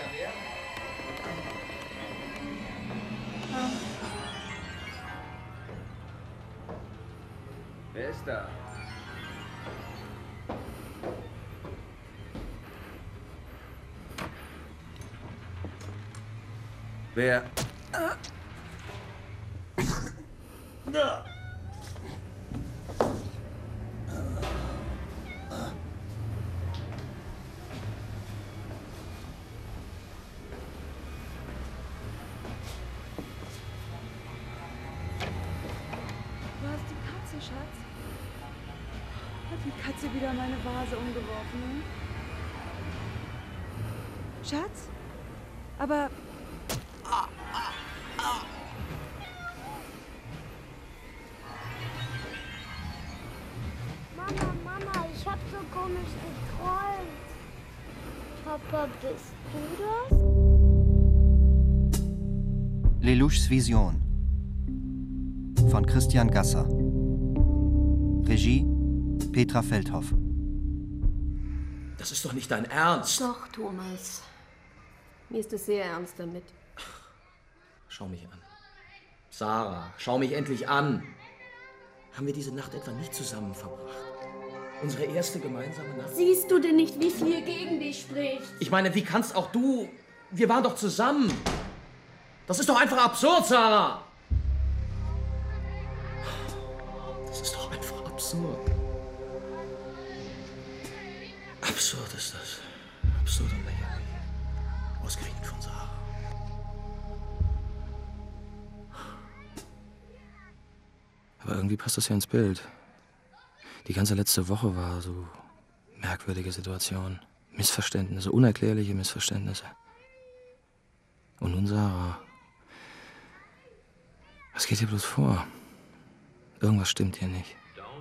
Wer ist da? Wer? Schatz? Hat die Katze wieder meine Vase umgeworfen? Schatz? Aber... Mama, ich hab so komisch geträumt. Papa, bist du das? Lelouchs Vision von Christian Gasser. Regie Petra Feldhoff. Das ist doch nicht dein Ernst. Doch, Thomas. Mir ist es sehr ernst damit. Schau mich an. Sarah, schau mich endlich an. Haben wir diese Nacht etwa nicht zusammen verbracht? Unsere erste gemeinsame Nacht? Siehst du denn nicht, wie viel gegen dich spricht? Ich meine, wie kannst auch du... Wir waren doch zusammen. Das ist doch einfach absurd, Sarah. Das ist doch einfach absurd. Absurd ist das. Absurd und lächerlich. Ausgerechnet von Sarah. Aber irgendwie passt das ja ins Bild. Die ganze letzte Woche war so merkwürdige Situation. Missverständnisse, unerklärliche Missverständnisse. Und nun Sarah. Was geht hier bloß vor? Irgendwas stimmt hier nicht.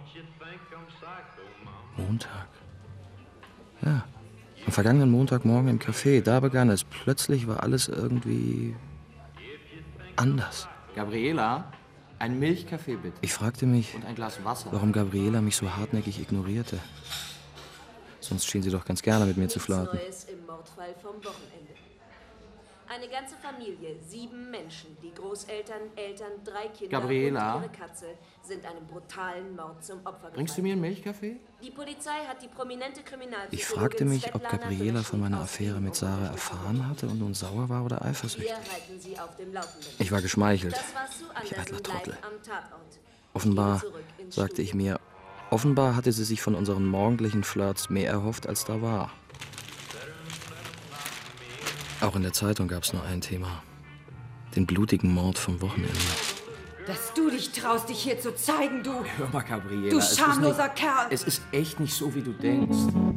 Montag. Ja, am vergangenen Montagmorgen im Café, da begann es. Plötzlich war alles irgendwie anders. Gabriela, ein Milchkaffee bitte. Ich fragte mich, und ein Glas Wasser. Warum Gabriela mich so hartnäckig ignorierte. Sonst schien sie doch ganz gerne mit mir zu flirten. Neues im Mordfall vom Wochenende. Eine ganze Familie, 7 Menschen, die Großeltern, Eltern, 3 Kinder Gabriela? und ihre Katze sind einem brutalen Mord zum Opfer gefallen. Bringst du mir einen Milchkaffee? Die Polizei hat die prominente Kriminalpsychologin Ich fragte mich, ob Svetlana Gabriela von meiner Bereznik Affäre mit Sarah erfahren hatte und nun sauer war oder eifersüchtig. Wir halten Sie auf dem Laufenden. Ich war geschmeichelt. Das war Sue Ich Anderson eitler Trottel. live am Tatort. Offenbar, Zurück ins sagte ich Studio. mir, offenbar hatte sie sich von unseren morgendlichen Flirts mehr erhofft, als da war. Auch in der Zeitung gab es nur ein Thema. Den blutigen Mord vom Wochenende. Dass du dich traust, dich hier zu zeigen, du... Hör mal, Gabriela. Du es ist schamloser nicht, Kerl. Es ist echt nicht so, wie du denkst.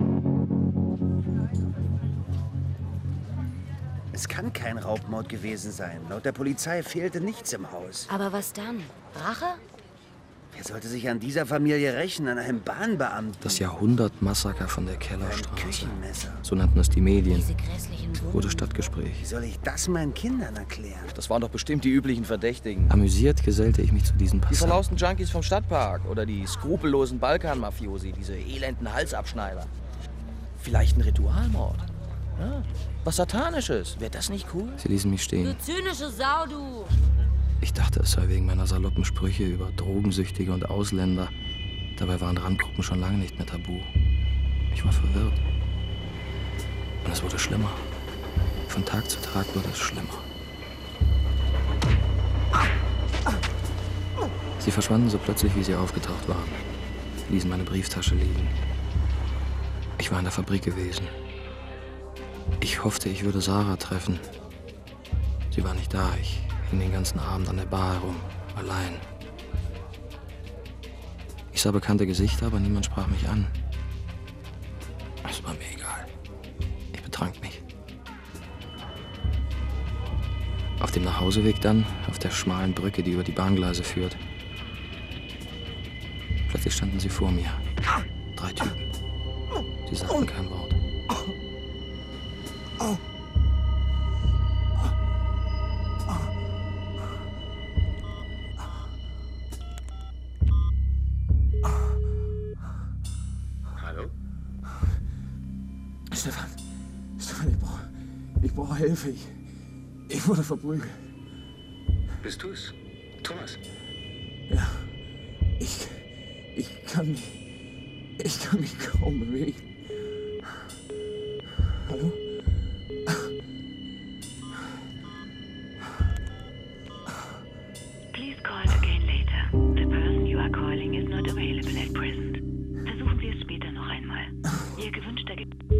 Es kann kein Raubmord gewesen sein. Laut der Polizei fehlte nichts im Haus. Aber was dann? Rache? Wer sollte sich an dieser Familie rächen? An einem Bahnbeamten? Das Jahrhundertmassaker von der Ein Kellerstraße. Küchenmesser. So nannten es die Medien. Diese grässlichen Wunden. Wurde Stadtgespräch. Wie soll ich das meinen Kindern erklären? Das waren doch bestimmt die üblichen Verdächtigen. Amüsiert gesellte ich mich zu diesen Die Passanten. verlausten Junkies vom Stadtpark oder die skrupellosen Balkan-Mafiosi, diese elenden Halsabschneider. Vielleicht ein Ritualmord. Ja, was Satanisches. Wäre das nicht cool? Sie ließen mich stehen. Du zynische Sau, du! Ich dachte, es sei wegen meiner saloppen Sprüche über Drogensüchtige und Ausländer. Dabei waren Randgruppen schon lange nicht mehr tabu. Ich war verwirrt. Und es wurde schlimmer. Von Tag zu Tag wurde es schlimmer. Sie verschwanden so plötzlich, wie sie aufgetaucht waren. Ließen meine Brieftasche liegen. Ich war in der Fabrik gewesen. Ich hoffte, ich würde Sarah treffen. Sie war nicht da. Ich hing den ganzen Abend an der Bar herum, allein. Ich sah bekannte Gesichter, aber niemand sprach mich an. Es war mir egal. Ich betrank mich. Auf dem Nachhauseweg dann, auf der schmalen Brücke, die über die Bahngleise führt. Plötzlich standen sie vor mir. 3 Typen. Sie sagten kein Wort. Hallo? Stefan, Ich brauche Hilfe. Ich wurde verprügelt. Bist du es? Thomas? Ja. Ich kann mich kaum bewegen. Hallo? Please call again later. The person you are calling is not available at present. Versuchen Sie es später noch einmal. Ihr gewünschter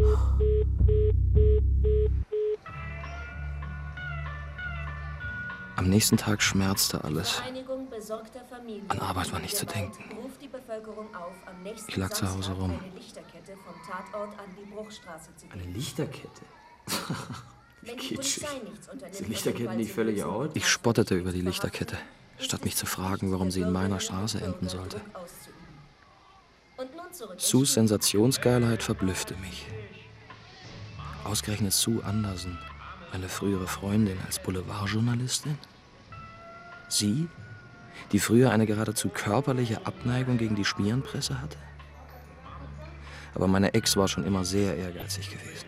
Am nächsten Tag schmerzte alles. Vereinigung besorgter Familien. An Arbeit war nicht zu denken. Ruft die Bevölkerung auf, am nächsten Ich lag zu Hause Samstag rum. eine Lichterkette vom Tatort an die Bruchstraße zu Eine geben. Lichterkette? Wenn die Polizei nichts unternimmt, Sind Lichterketten nicht völlig out? Ich spottete über die Lichterkette, statt mich zu fragen, warum sie in meiner Straße enden sollte. Und nun zurück ins Sus Sensationsgeilheit verblüffte mich. Ausgerechnet Sue Anderson, meine frühere Freundin als Boulevardjournalistin? Sie, die früher eine geradezu körperliche Abneigung gegen die Schmierenpresse hatte? Aber meine Ex war schon immer sehr ehrgeizig gewesen.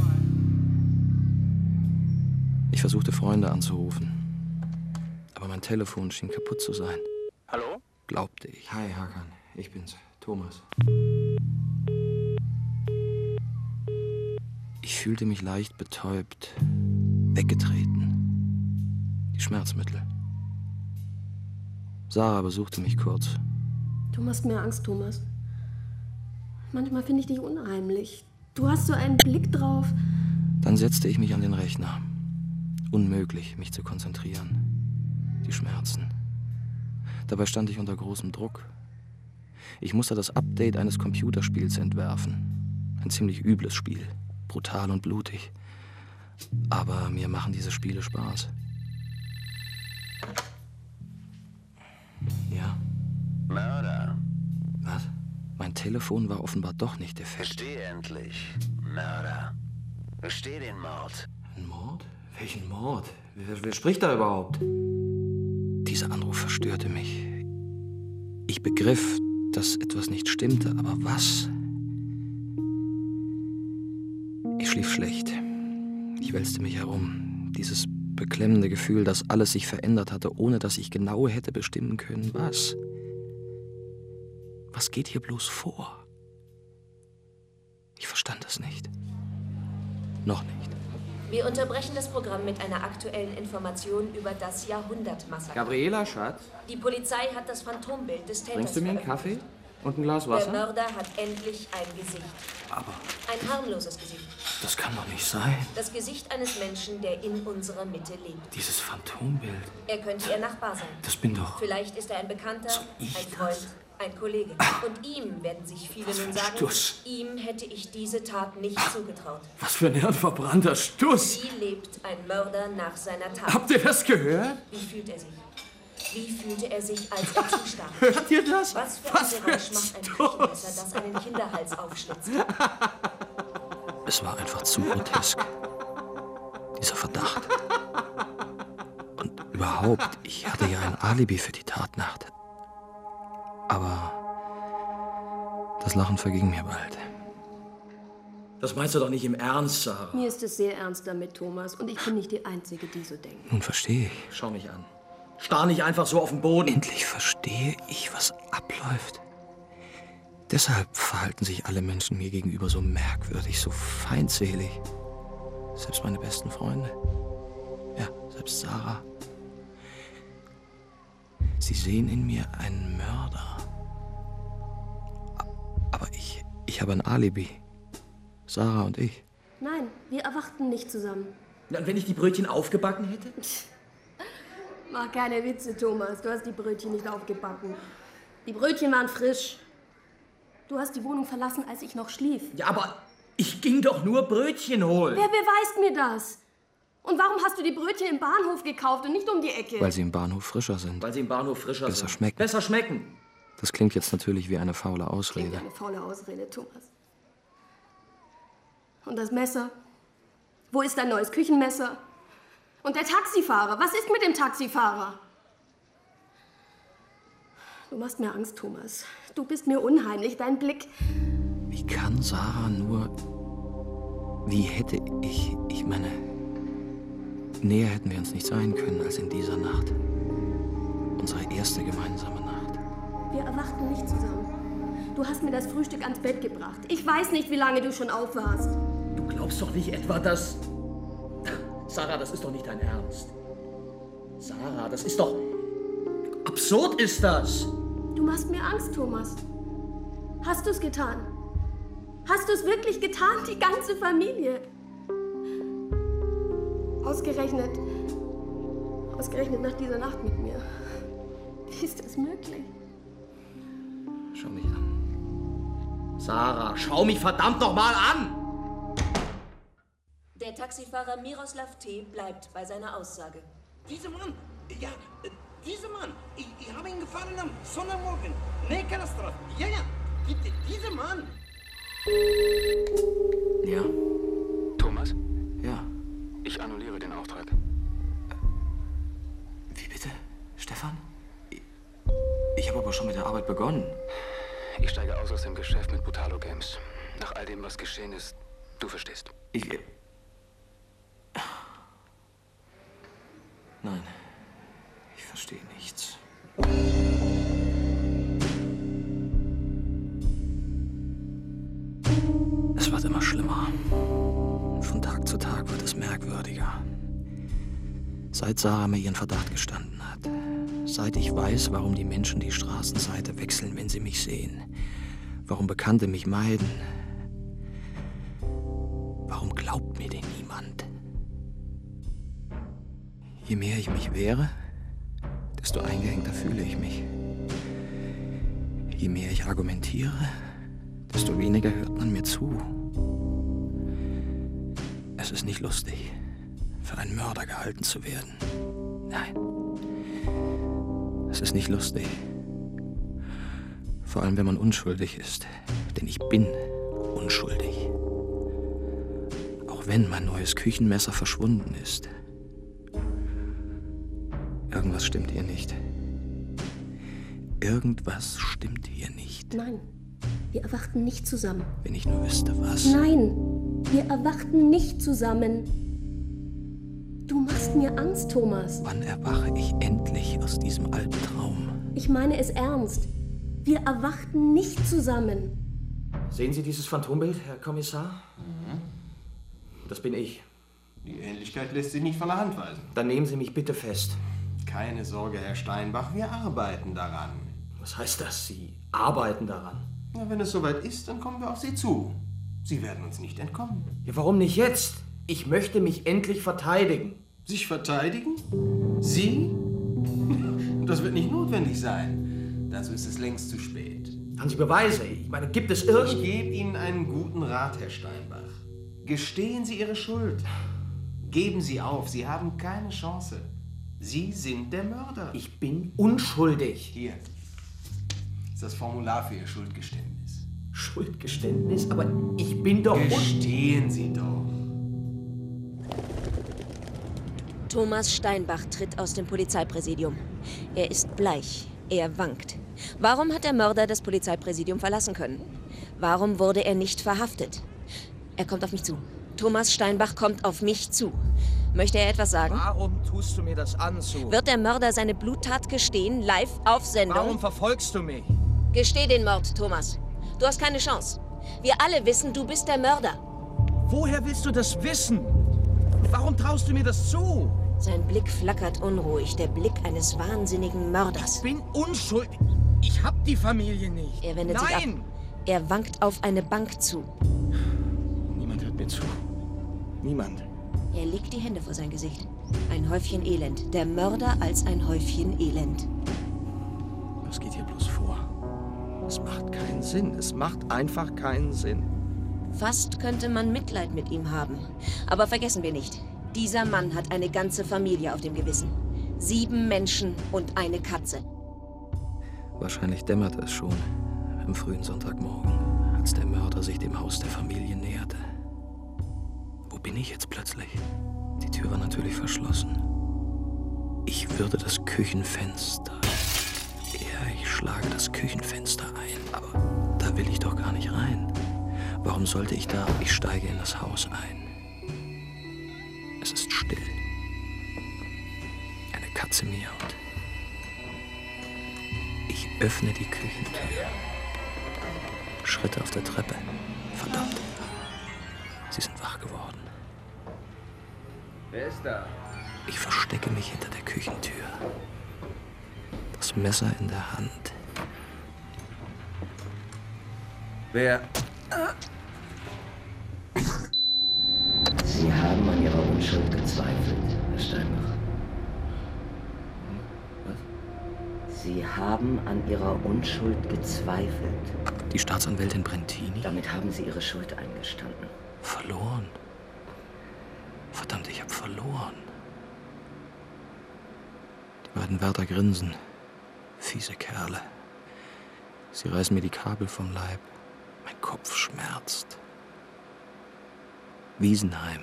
Ich versuchte, Freunde anzurufen. Aber mein Telefon schien kaputt zu sein. Hallo? Glaubte ich. Hi, Hakan. Ich bin's. Thomas. Ich fühlte mich leicht betäubt, weggetreten. Die Schmerzmittel. Sarah besuchte mich kurz. Du machst mir Angst, Thomas. Manchmal finde ich dich unheimlich. Du hast so einen Blick drauf. Dann setzte ich mich an den Rechner. Unmöglich, mich zu konzentrieren. Die Schmerzen. Dabei stand ich unter großem Druck. Ich musste das Update eines Computerspiels entwerfen. Ein ziemlich übles Spiel. Brutal und blutig. Aber mir machen diese Spiele Spaß. Ja? Mörder. Was? Mein Telefon war offenbar doch nicht defekt. Gesteh endlich. Mörder. Gesteh den Mord. Ein Mord? Welchen Mord? Wer spricht da überhaupt? Dieser Anruf verstörte mich. Ich begriff, dass etwas nicht stimmte, aber was? Ich schlief schlecht. Ich wälzte mich herum. Dieses beklemmende Gefühl, dass alles sich verändert hatte, ohne dass ich genau hätte bestimmen können, was? Was geht hier bloß vor? Ich verstand es nicht. Noch nicht. Wir unterbrechen das Programm mit einer aktuellen Information über das Jahrhundertmassaker. Gabriela, Schatz, Die Polizei hat das Phantombild des Täters bringst du mir einen veröffentlicht. Kaffee? Und ein Glas Der Wasser? Mörder hat endlich ein Gesicht. Aber Ein harmloses Gesicht. das kann doch nicht sein. Das Gesicht eines Menschen, der in unserer Mitte lebt. Dieses Phantombild. Er könnte ihr Nachbar sein. Das bin doch... Vielleicht ist er ein Bekannter, ein Freund, ein Kollege. Und ihm werden sich viele Was für nun ein sagen, Stuss. ihm hätte ich diese Tat nicht zugetraut. Was für ein hirnverbrannter Stuss. Wie lebt ein Mörder nach seiner Tat? Habt ihr das gehört? Wie fühlt er sich? Wie fühlte er sich, als er zustarb? Hört ihr das? Was für ein Geräusch macht ein Küchenmesser, das einen Kinderhals aufschlitzt? Es war einfach zu grotesk. Dieser Verdacht. Und überhaupt, ich hatte ja ein Alibi für die Tatnacht. Aber das Lachen verging mir bald. Das meinst du doch nicht im Ernst, Sarah. Mir ist es sehr ernst damit, Thomas. Und ich bin nicht die Einzige, die so denkt. Nun verstehe ich. Schau mich an. Starr nicht einfach so auf den Boden. Endlich verstehe ich, was abläuft. Deshalb verhalten sich alle Menschen mir gegenüber so merkwürdig, so feindselig. Selbst meine besten Freunde. Ja, selbst Sarah. Sie sehen in mir einen Mörder. Aber ich habe ein Alibi. Sarah und ich. Nein, wir erwachten nicht zusammen. Na, und wenn ich die Brötchen aufgebacken hätte? Mach keine Witze, Thomas. Du hast die Brötchen nicht aufgebacken. Die Brötchen waren frisch. Du hast die Wohnung verlassen, als ich noch schlief. Ja, aber ich ging doch nur Brötchen holen. Wer beweist mir das? Und warum hast du die Brötchen im Bahnhof gekauft und nicht um die Ecke? Weil sie im Bahnhof frischer sind. Weil sie im Bahnhof frischer Besser sind. schmecken. Besser schmecken. Das klingt jetzt natürlich wie eine faule Ausrede. Klingt eine faule Ausrede, Thomas. Und das Messer? Wo ist dein neues Küchenmesser? Und der Taxifahrer? Was ist mit dem Taxifahrer? Du machst mir Angst, Thomas. Du bist mir unheimlich. Dein Blick... Wie kann Sarah nur... Wie hätte ich meine... Näher hätten wir uns nicht sein können als in dieser Nacht. Unsere erste gemeinsame Nacht. Wir erwachten nicht zusammen. Du hast mir das Frühstück ans Bett gebracht. Ich weiß nicht, wie lange du schon auf warst. Du glaubst doch nicht etwa, dass... Sarah, das ist doch nicht dein Ernst. Sarah, das ist doch... Absurd ist das! Du machst mir Angst, Thomas. Hast du es getan? Hast du es wirklich getan, die ganze Familie? Ausgerechnet nach dieser Nacht mit mir. Wie ist das möglich? Schau mich an. Sarah, schau mich verdammt noch mal an! Der Taxifahrer Miroslav T. bleibt bei seiner Aussage. Dieser Mann, ja, dieser Mann, ich habe ihn gefahren am Sonntagmorgen. Neckarstraße, ja, dieser Mann. Ja. Thomas? Ja. Ich annulliere den Auftrag. Wie bitte? Stefan? Ich habe aber schon mit der Arbeit begonnen. Ich steige aus dem Geschäft mit Butalo Games. Nach all dem, was geschehen ist, du verstehst. Nein, ich verstehe nichts. Es wird immer schlimmer. Von Tag zu Tag wird es merkwürdiger. Seit Sarah mir ihren Verdacht gestanden hat. Seit ich weiß, warum die Menschen die Straßenseite wechseln, wenn sie mich sehen. Warum Bekannte mich meiden. Warum glaubt mir denn niemand? Je mehr ich mich wehre, desto eingehängter fühle ich mich. Je mehr ich argumentiere, desto weniger hört man mir zu. Es ist nicht lustig, für einen Mörder gehalten zu werden. Nein, es ist nicht lustig. Vor allem, wenn man unschuldig ist. Denn ich bin unschuldig. Auch wenn mein neues Küchenmesser verschwunden ist. Irgendwas stimmt hier nicht. Irgendwas stimmt hier nicht. Nein, wir erwachten nicht zusammen. Wenn ich nur wüsste, was. Nein, wir erwachten nicht zusammen. Du machst mir Angst, Thomas. Wann erwache ich endlich aus diesem Albtraum? Ich meine es ernst. Wir erwachten nicht zusammen. Sehen Sie dieses Phantombild, Herr Kommissar? Das bin ich. Die Ähnlichkeit lässt sich nicht von der Hand weisen. Dann nehmen Sie mich bitte fest. Keine Sorge, Herr Steinbach, wir arbeiten daran. Was heißt das? Sie arbeiten daran? Na, wenn es soweit ist, dann kommen wir auf Sie zu. Sie werden uns nicht entkommen. Ja, warum nicht jetzt? Ich möchte mich endlich verteidigen. Sich verteidigen? Sie? Das wird nicht notwendig sein. Dazu ist es längst zu spät. Haben Sie Beweise? Ich meine, gibt es irgend... Ich gebe Ihnen einen guten Rat, Herr Steinbach. Gestehen Sie Ihre Schuld. Geben Sie auf, Sie haben keine Chance. Sie sind der Mörder. Ich bin unschuldig. Hier ist das Formular für Ihr Schuldgeständnis. Schuldgeständnis? Aber ich bin doch... Gestehen Sie doch. Thomas Steinbach tritt aus dem Polizeipräsidium. Er ist bleich. Er wankt. Warum hat der Mörder das Polizeipräsidium verlassen können? Warum wurde er nicht verhaftet? Er kommt auf mich zu. Thomas Steinbach kommt auf mich zu. Möchte er etwas sagen? Warum tust du mir das an, Sue? Wird der Mörder seine Bluttat gestehen, live auf Sendung? Warum verfolgst du mich? Gesteh den Mord, Thomas. Du hast keine Chance. Wir alle wissen, du bist der Mörder. Woher willst du das wissen? Warum traust du mir das zu? Sein Blick flackert unruhig, der Blick eines wahnsinnigen Mörders. Ich bin unschuldig. Ich hab die Familie nicht. Er wendet sich ab. Er wankt auf eine Bank zu. Niemand hört mir zu. Niemand. Er legt die Hände vor sein Gesicht. Ein Häufchen Elend. Der Mörder als ein Häufchen Elend. Was geht hier bloß vor? Es macht keinen Sinn. Es macht einfach keinen Sinn. Fast könnte man Mitleid mit ihm haben. Aber vergessen wir nicht, dieser Mann hat eine ganze Familie auf dem Gewissen. 7 Menschen und eine Katze. Wahrscheinlich dämmerte es schon am frühen Sonntagmorgen, als der Mörder sich dem Haus der Familie näherte. Wo bin ich jetzt plötzlich? Die Tür war natürlich verschlossen. Ich würde das Küchenfenster... Ja, ich schlage das Küchenfenster ein, aber da will ich doch gar nicht rein. Warum sollte ich da? Ich steige in das Haus ein. Es ist still. Katze miaut. Ich öffne die Küchentür. Schritte auf der Treppe. Verdammt. Sie sind wach geworden. Wer ist da? Ich verstecke mich hinter der Küchentür. Das Messer in der Hand. Wer? Sie haben an Ihrer Unschuld gezweifelt, Herr Steinbach. Was? Sie haben an Ihrer Unschuld gezweifelt. Die Staatsanwältin Brentini? Damit haben Sie Ihre Schuld eingestanden. Verloren? Verdammt, ich habe verloren. Die beiden Wärter grinsen. Fiese Kerle. Sie reißen mir die Kabel vom Leib. Mein Kopf schmerzt. Wiesenheim.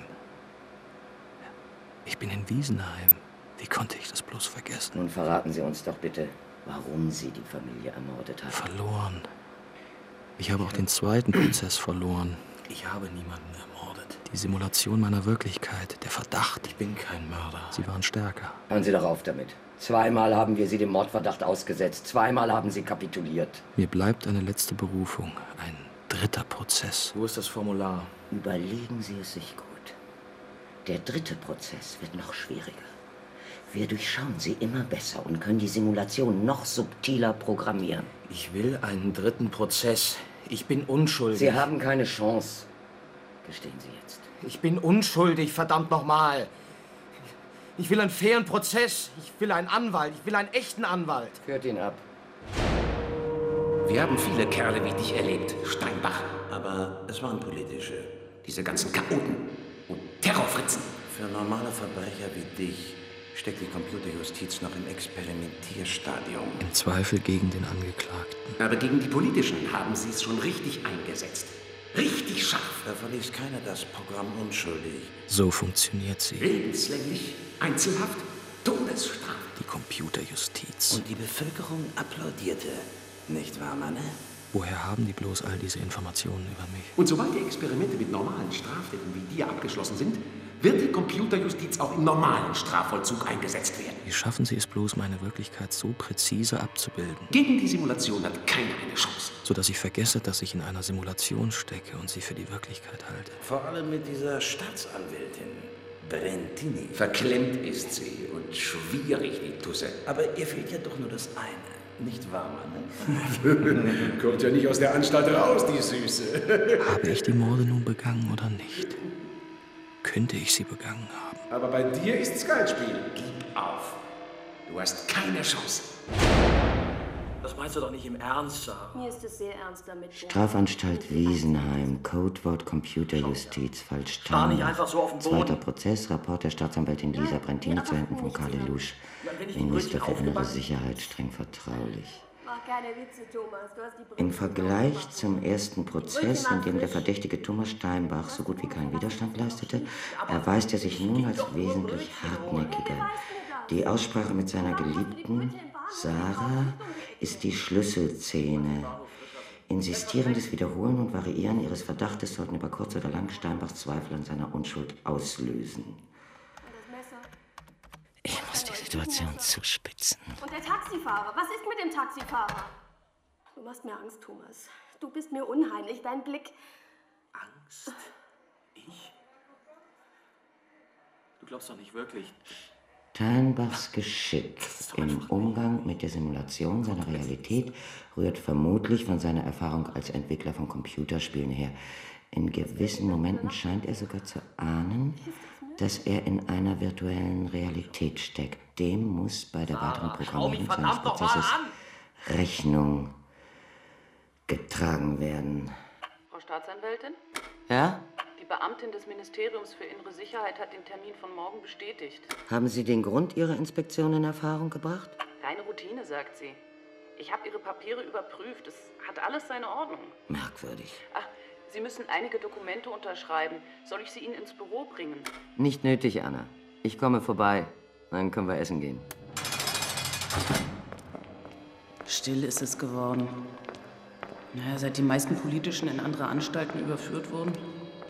Ich bin in Wiesenheim. Wie konnte ich das bloß vergessen? Nun verraten Sie uns doch bitte, warum Sie die Familie ermordet haben. Verloren. Ich habe auch den zweiten Prozess verloren. Ich habe niemanden ermordet. Die Simulation meiner Wirklichkeit, der Verdacht. Ich bin kein Mörder. Sie waren stärker. Hören Sie doch auf damit. Zweimal haben wir Sie dem Mordverdacht ausgesetzt. Zweimal haben Sie kapituliert. Mir bleibt eine letzte Berufung. Ein dritter Prozess. Wo ist das Formular? Überlegen Sie es sich gut. Der dritte Prozess wird noch schwieriger. Wir durchschauen sie immer besser und können die Simulation noch subtiler programmieren. Ich will einen dritten Prozess. Ich bin unschuldig. Sie haben keine Chance. Gestehen Sie jetzt. Ich bin unschuldig, verdammt nochmal. Ich will einen fairen Prozess. Ich will einen Anwalt. Ich will einen echten Anwalt. Führt ihn ab. Wir haben viele Kerle wie dich erlebt, Steinbach. Aber es waren politische. Diese ganzen Chaoten und Terrorfritzen. Für normale Verbrecher wie dich steckt die Computerjustiz noch im Experimentierstadium. Im Zweifel gegen den Angeklagten. Aber gegen die Politischen haben sie es schon richtig eingesetzt. Richtig scharf. Da verließ keiner das Programm unschuldig. So funktioniert sie. Lebenslänglich, Einzelhaft, Todesstrafe. Die Computerjustiz. Und die Bevölkerung applaudierte. Nicht wahr, Manne? Woher haben die bloß all diese Informationen über mich? Und sobald die Experimente mit normalen Straftätern wie dir abgeschlossen sind, wird die Computerjustiz auch im normalen Strafvollzug eingesetzt werden. Wie schaffen Sie es bloß, meine Wirklichkeit so präzise abzubilden? Gegen die Simulation hat keiner eine Chance. Sodass ich vergesse, dass ich in einer Simulation stecke und sie für die Wirklichkeit halte. Vor allem mit dieser Staatsanwältin, Brentini. Verklemmt ist sie und schwierig, die Tusse. Aber ihr fehlt ja doch nur das eine. Nicht wahr, Mann? Kommt ja nicht aus der Anstalt raus, die Süße. Habe ich die Morde nun begangen oder nicht? Könnte ich sie begangen haben? Aber bei dir ist's kein Spiel. Gib auf. Du hast keine Chance. Das meinst du doch nicht im Ernst, Sarah? Mir ist es sehr ernst damit. Strafanstalt Wiesenheim, Codewort Computerjustiz, Fall Starr nicht einfach so auf den Boden. Zweiter Prozess, Rapport der Staatsanwältin Lisa Brentini zu Händen von Karl Lelouch. Minister für innere Sicherheit, streng vertraulich. Mach keine Witze, Thomas. Du hast die Brille. Im Vergleich zum ersten Prozess, in dem der verdächtige Thomas Steinbach so gut wie keinen Widerstand leistete, erweist er sich nun als wesentlich hartnäckiger. Die Aussprache mit seiner Geliebten, Sarah, ist die Schlüsselszene. Insistierendes Wiederholen und Variieren ihres Verdachtes sollten über kurz oder lang Steinbachs Zweifel an seiner Unschuld auslösen. Ich muss die Situation zuspitzen. Und der Taxifahrer? Was ist mit dem Taxifahrer? Du machst mir Angst, Thomas. Du bist mir unheimlich. Dein Blick... Angst? Ich? Du glaubst doch nicht wirklich... Steinbachs Geschick im Umgang mit der Simulation seiner Realität rührt vermutlich von seiner Erfahrung als Entwickler von Computerspielen her. In gewissen Momenten scheint er sogar zu ahnen, dass er in einer virtuellen Realität steckt. Dem muss bei der weiteren Programmierung seines Prozesses Rechnung getragen werden. Frau Staatsanwältin? Ja? Die Beamtin des Ministeriums für Innere Sicherheit hat den Termin von morgen bestätigt. Haben Sie den Grund Ihrer Inspektion in Erfahrung gebracht? Reine Routine, sagt sie. Ich habe Ihre Papiere überprüft. Es hat alles seine Ordnung. Merkwürdig. Ach, Sie müssen einige Dokumente unterschreiben. Soll ich sie Ihnen ins Büro bringen? Nicht nötig, Anna. Ich komme vorbei. Dann können wir essen gehen. Still ist es geworden. Naja, seit die meisten Politischen in andere Anstalten überführt wurden.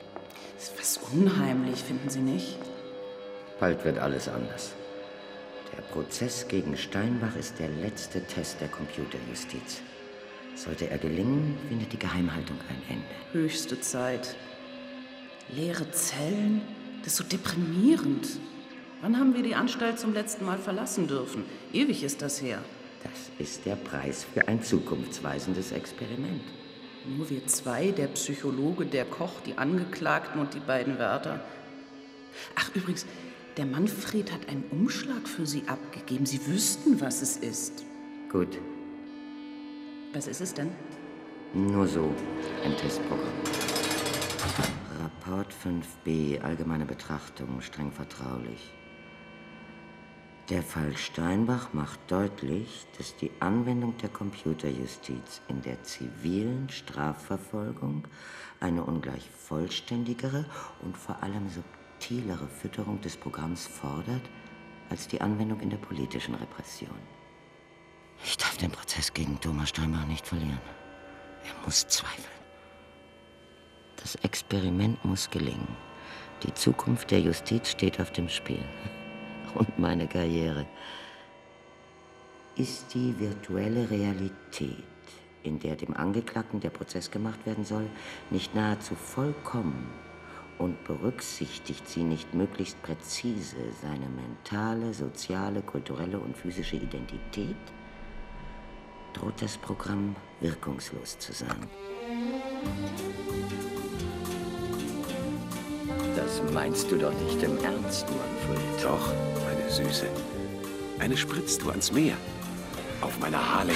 Das ist was unheimlich, finden Sie nicht? Bald wird alles anders. Der Prozess gegen Steinbach ist der letzte Test der Computerjustiz. Sollte er gelingen, findet die Geheimhaltung ein Ende. Höchste Zeit. Leere Zellen? Das ist so deprimierend. Wann haben wir die Anstalt zum letzten Mal verlassen dürfen? Ewig ist das her. Das ist der Preis für ein zukunftsweisendes Experiment. Nur wir zwei, der Psychologe, der Koch, die Angeklagten und die beiden Wärter. Ach, übrigens, der Manfred hat einen Umschlag für Sie abgegeben. Sie wüssten, was es ist. Gut. Was ist es denn? Nur so, ein Testprogramm. Rapport 5b, allgemeine Betrachtung, streng vertraulich. Der Fall Steinbach macht deutlich, dass die Anwendung der Computerjustiz in der zivilen Strafverfolgung eine ungleich vollständigere und vor allem subtilere Fütterung des Programms fordert, als die Anwendung in der politischen Repression. Ich darf den Prozess gegen Thomas Steinbach nicht verlieren. Er muss zweifeln. Das Experiment muss gelingen. Die Zukunft der Justiz steht auf dem Spiel. Und meine Karriere. Ist die virtuelle Realität, in der dem Angeklagten der Prozess gemacht werden soll, nicht nahezu vollkommen und berücksichtigt sie nicht möglichst präzise seine mentale, soziale, kulturelle und physische Identität, droht das Programm wirkungslos zu sein. Das meinst du doch nicht im Ernst, Manfred. Doch, meine Süße. Eine spritzt du ans Meer. Auf meiner Harley.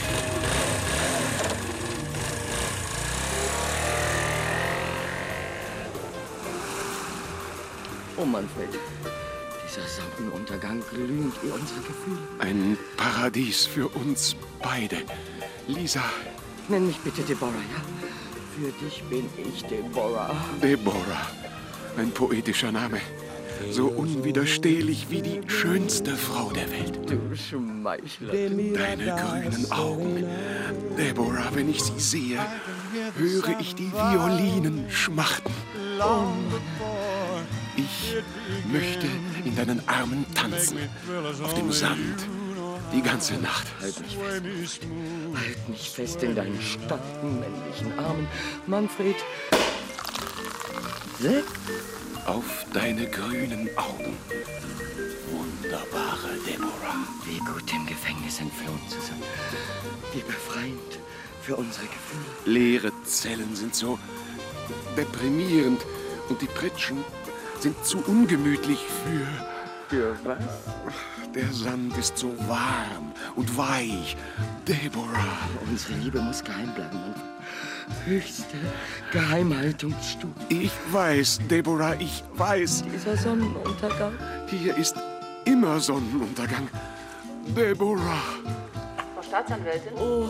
Oh, Manfred. Dieser Sonnenuntergang glüht wie unsere Gefühle. Ein Paradies für uns beide. Lisa. Nenn mich bitte Deborah, ja? Für dich bin ich Deborah. Deborah. Ein poetischer Name. So unwiderstehlich wie die schönste Frau der Welt. Du Schmeichler. Deine grünen Augen. Deborah, wenn ich sie sehe, höre ich die Violinen schmachten. Ich möchte in deinen Armen tanzen, auf dem Sand, die ganze Nacht. Halt mich fest. Halt mich fest in deinen starken männlichen Armen, Manfred. Seh auf deine grünen Augen. Wunderbare Deborah. Wie gut, dem Gefängnis entflohen zu sein. Wie befreiend für unsere Gefühle. Leere Zellen sind so deprimierend und die Pritschen sind zu ungemütlich Für was? Der Sand ist so warm und weich. Deborah. Unsere Liebe muss geheim bleiben, Manfred. Höchste Geheimhaltungsstufe. Ich weiß, Deborah, ich weiß. Dieser Sonnenuntergang. Hier ist immer Sonnenuntergang. Deborah. Frau Staatsanwältin? Oh,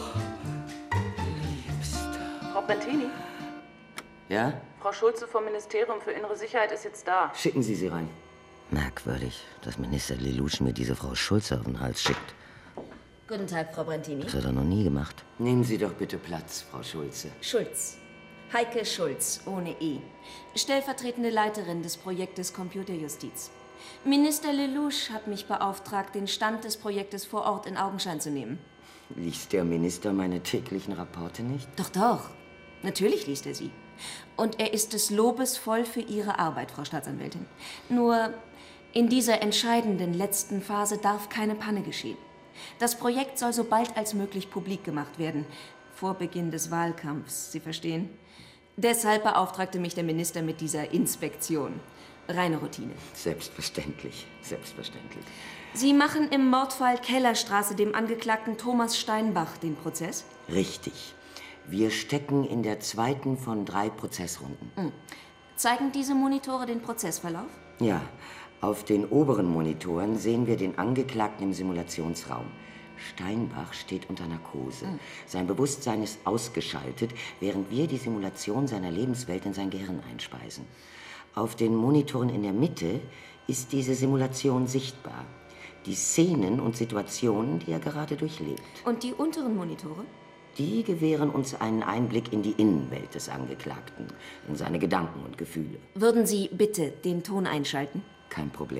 Frau Brentini? Ja? Frau Schulze vom Ministerium für Innere Sicherheit ist jetzt da. Schicken Sie sie rein. Merkwürdig, dass Minister Lelouch mir diese Frau Schulze auf den Hals schickt. Guten Tag, Frau Brentini. Das hat er noch nie gemacht. Nehmen Sie doch bitte Platz, Frau Schulze. Schulz. Heike Schulz, ohne E. Stellvertretende Leiterin des Projektes Computerjustiz. Minister Lelouch hat mich beauftragt, den Stand des Projektes vor Ort in Augenschein zu nehmen. Liest der Minister meine täglichen Rapporte nicht? Doch, doch. Natürlich liest er sie. Und er ist des Lobes voll für Ihre Arbeit, Frau Staatsanwältin. Nur in dieser entscheidenden letzten Phase darf keine Panne geschehen. Das Projekt soll so bald als möglich publik gemacht werden. Vor Beginn des Wahlkampfs, Sie verstehen? Deshalb beauftragte mich der Minister mit dieser Inspektion. Reine Routine. Selbstverständlich, selbstverständlich. Sie machen im Mordfall Kellerstraße dem Angeklagten Thomas Steinbach den Prozess? Richtig. Wir stecken in der zweiten von 3 Prozessrunden. Zeigen diese Monitore den Prozessverlauf? Ja, auf den oberen Monitoren sehen wir den Angeklagten im Simulationsraum. Steinbach steht unter Narkose. Sein Bewusstsein ist ausgeschaltet, während wir die Simulation seiner Lebenswelt in sein Gehirn einspeisen. Auf den Monitoren in der Mitte ist diese Simulation sichtbar. Die Szenen und Situationen, die er gerade durchlebt. Und die unteren Monitore? Die gewähren uns einen Einblick in die Innenwelt des Angeklagten, in seine Gedanken und Gefühle. Würden Sie bitte den Ton einschalten? Kein Problem.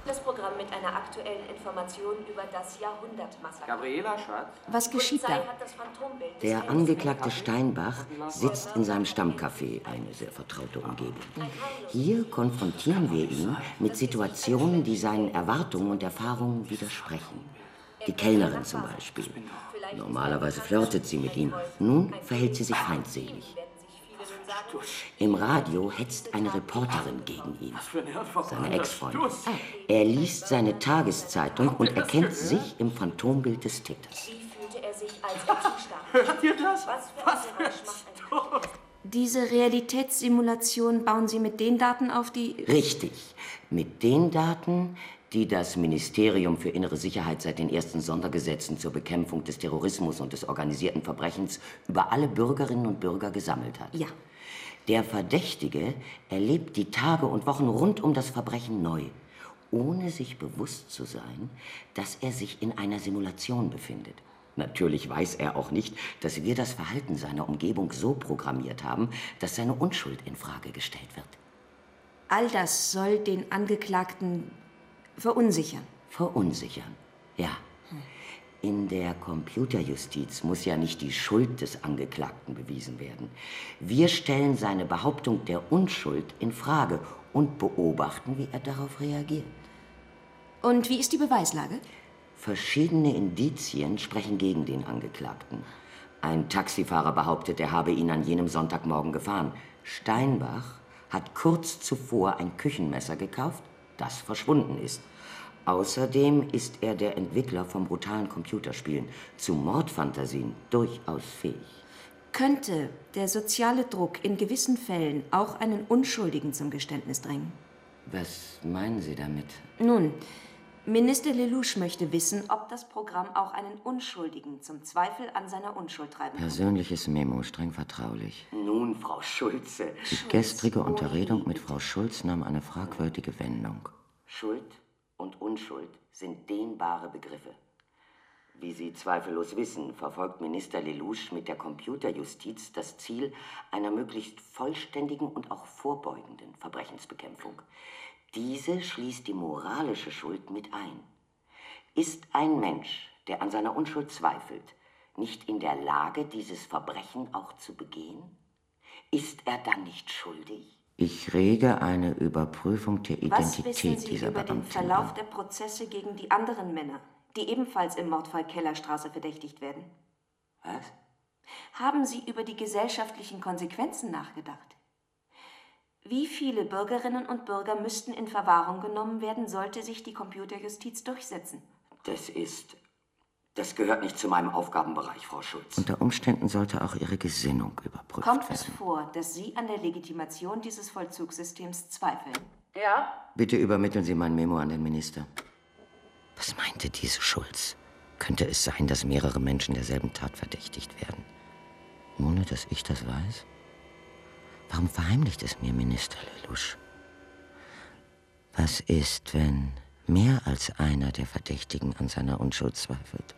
Das Programm mit einer aktuellen Information über das Jahrhundertmassaker. Gabriela, Schatz? Was geschieht da? Der Angeklagte Steinbach sitzt in seinem Stammcafé, eine sehr vertraute Umgebung. Hier konfrontieren wir ihn mit Situationen, die seinen Erwartungen und Erfahrungen widersprechen. Die Kellnerin zum Beispiel. Normalerweise flirtet sie mit ihm, nun verhält sie sich feindselig. Im Radio hetzt eine Reporterin gegen ihn, seine Ex-Freundin. Er liest seine Tageszeitung und erkennt sich im Phantombild des Täters. Wie fühlte er sich, als er zustarb? Hört ihr das? Was für ein Geräusch macht ein Diese Realitätssimulation bauen Sie mit den Daten auf, die... Richtig, mit den Daten, die das Ministerium für Innere Sicherheit seit den ersten Sondergesetzen zur Bekämpfung des Terrorismus und des organisierten Verbrechens über alle Bürgerinnen und Bürger gesammelt hat. Ja. Der Verdächtige erlebt die Tage und Wochen rund um das Verbrechen neu, ohne sich bewusst zu sein, dass er sich in einer Simulation befindet. Natürlich weiß er auch nicht, dass wir das Verhalten seiner Umgebung so programmiert haben, dass seine Unschuld in Frage gestellt wird. All das soll den Angeklagten verunsichern. Verunsichern, ja. In der Computerjustiz muss ja nicht die Schuld des Angeklagten bewiesen werden. Wir stellen seine Behauptung der Unschuld in Frage und beobachten, wie er darauf reagiert. Und wie ist die Beweislage? Verschiedene Indizien sprechen gegen den Angeklagten. Ein Taxifahrer behauptet, er habe ihn an jenem Sonntagmorgen gefahren. Steinbach hat kurz zuvor ein Küchenmesser gekauft, das verschwunden ist. Außerdem ist er der Entwickler von brutalen Computerspielen, zu Mordfantasien durchaus fähig. Könnte der soziale Druck in gewissen Fällen auch einen Unschuldigen zum Geständnis drängen? Was meinen Sie damit? Nun, Minister Lelouch möchte wissen, ob das Programm auch einen Unschuldigen zum Zweifel an seiner Unschuld treiben kann. Persönliches Memo, streng vertraulich. Nun, Frau Schulze. Die gestrige Unterredung mit Frau Schulz nahm eine fragwürdige Wendung. Schuld und Unschuld sind dehnbare Begriffe. Wie Sie zweifellos wissen, verfolgt Minister Lelouch mit der Computerjustiz das Ziel einer möglichst vollständigen und auch vorbeugenden Verbrechensbekämpfung. Diese schließt die moralische Schuld mit ein. Ist ein Mensch, der an seiner Unschuld zweifelt, nicht in der Lage, dieses Verbrechen auch zu begehen? Ist er dann nicht schuldig? Ich rege eine Überprüfung der Identität dieser über den Beamtin Verlauf an. der Prozesse gegen die anderen Männer, die ebenfalls im Mordfall Kellerstraße verdächtigt werden? Was? Haben Sie über die gesellschaftlichen Konsequenzen nachgedacht? Wie viele Bürgerinnen und Bürger müssten in Verwahrung genommen werden, sollte sich die Computerjustiz durchsetzen? Das gehört nicht zu meinem Aufgabenbereich, Frau Schulz. Unter Umständen sollte auch Ihre Gesinnung überprüft Kommt es werden. vor, dass Sie an der Legitimation dieses Vollzugssystems zweifeln? Ja? Bitte übermitteln Sie mein Memo an den Minister. Was meinte diese Schulz? Könnte es sein, dass mehrere Menschen derselben Tat verdächtigt werden? Ohne dass ich das weiß? Warum verheimlicht es mir Minister Lelouch? Was ist, wenn mehr als einer der Verdächtigen an seiner Unschuld zweifelt?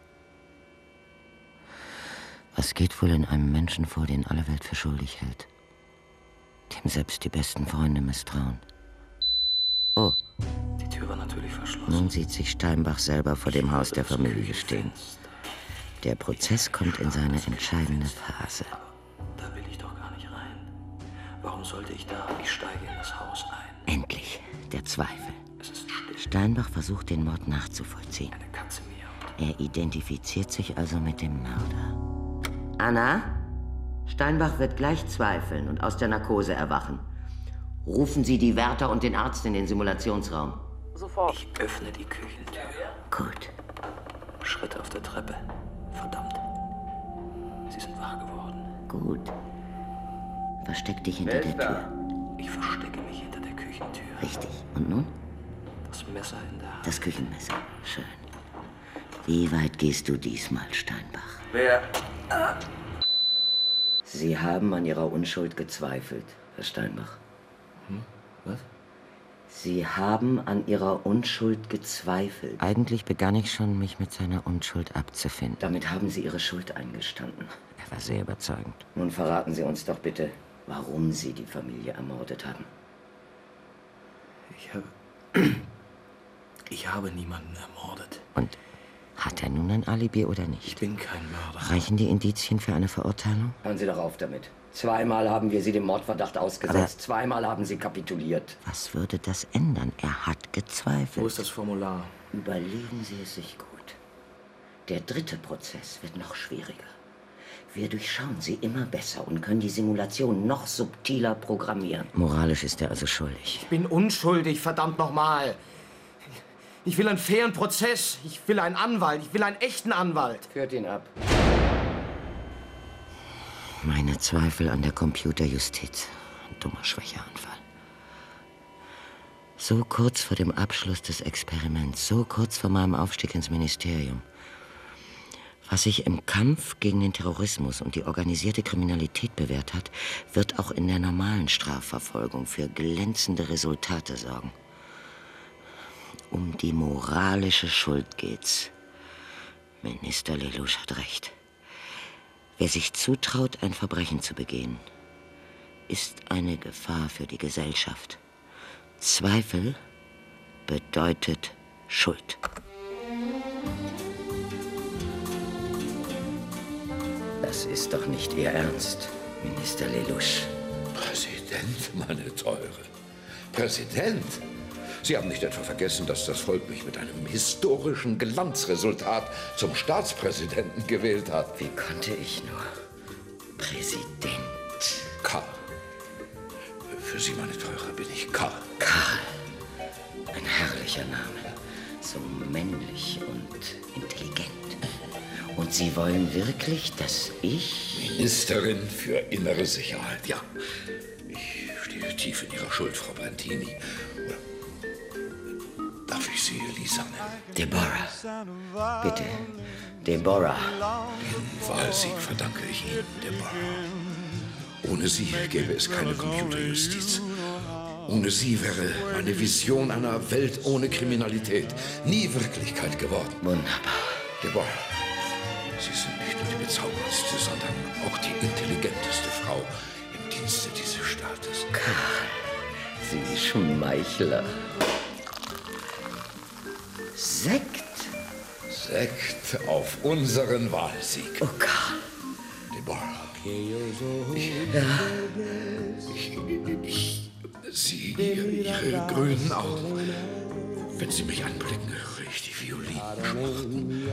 Was geht wohl in einem Menschen vor, den alle Welt für schuldig hält? Dem selbst die besten Freunde misstrauen. Oh. Die Tür war natürlich verschlossen. Nun sieht sich Steinbach selber vor dem Haus der Familie stehen. Der Prozess kommt in seine entscheidende Phase. Da will ich doch gar nicht rein. Warum sollte ich da? Ich steige in das Haus ein. Endlich, der Zweifel. Es ist still. Steinbach versucht, den Mord nachzuvollziehen. Eine Katze miaut. Er identifiziert sich also mit dem Mörder. Anna, Steinbach wird gleich zweifeln und aus der Narkose erwachen. Rufen Sie die Wärter und den Arzt in den Simulationsraum. Sofort. Ich öffne die Küchentür. Gut. Schritte auf der Treppe. Verdammt. Sie sind wach geworden. Gut. Versteck dich hinter der Tür. Ich verstecke mich hinter der Küchentür. Richtig. Und nun? Das Messer in der Hand. Das Küchenmesser. Schön. Wie weit gehst du diesmal, Steinbach? Wer? Sie haben an Ihrer Unschuld gezweifelt, Herr Steinbach. Was? Sie haben an Ihrer Unschuld gezweifelt. Eigentlich begann ich schon, mich mit seiner Unschuld abzufinden. Damit haben Sie Ihre Schuld eingestanden. Er war sehr überzeugend. Nun verraten Sie uns doch bitte, warum Sie die Familie ermordet haben. Ich habe... Ich habe niemanden ermordet. Und hat er nun ein Alibi oder nicht? Ich bin kein Mörder. Reichen die Indizien für eine Verurteilung? Hören Sie doch auf damit. Zweimal haben wir Sie dem Mordverdacht ausgesetzt. Zweimal haben Sie kapituliert. Was würde das ändern? Er hat gezweifelt. Wo ist das Formular? Überlegen Sie es sich gut. Der dritte Prozess wird noch schwieriger. Wir durchschauen sie immer besser und können die Simulation noch subtiler programmieren. Moralisch ist er also schuldig. Ich bin unschuldig, verdammt nochmal. Ich will einen fairen Prozess. Ich will einen Anwalt. Ich will einen echten Anwalt. Führt ihn ab. Meine Zweifel an der Computerjustiz. Ein dummer Schwächeanfall. So kurz vor dem Abschluss des Experiments, so kurz vor meinem Aufstieg ins Ministerium. Was sich im Kampf gegen den Terrorismus und die organisierte Kriminalität bewährt hat, wird auch in der normalen Strafverfolgung für glänzende Resultate sorgen. Um die moralische Schuld geht's. Minister Lelouch hat recht. Wer sich zutraut, ein Verbrechen zu begehen, ist eine Gefahr für die Gesellschaft. Zweifel bedeutet Schuld. Das ist doch nicht Ihr Ernst, Minister Lelouch. Präsident, meine Teure. Präsident? Sie haben nicht etwa vergessen, dass das Volk mich mit einem historischen Glanzresultat zum Staatspräsidenten gewählt hat. Wie konnte ich nur? Präsident. Karl. Für Sie, meine Teure, bin ich Karl. Karl. Ein herrlicher Name. So männlich und intelligent. Und Sie wollen wirklich, dass ich... Ministerin für innere Sicherheit, ja. Ich stehe tief in Ihrer Schuld, Frau Brentini. Darf ich Sie Lisa nennen? Deborah. Bitte. Deborah. Den Wahlsieg verdanke ich Ihnen, Deborah. Ohne Sie gäbe es keine Computerjustiz. Ohne Sie wäre meine Vision einer Welt ohne Kriminalität nie Wirklichkeit geworden. Wunderbar. Deborah, Sie sind nicht nur die bezauberndste, sondern auch die intelligenteste Frau im Dienste dieses Staates. Karl, Sie Schmeichler. Sekt? Sekt auf unseren Wahlsieg. Oh, Karl. Deborah. Ich sehe Ihre grünen Augen. Wenn Sie mich anblicken, höre ich die Violinen schmachten.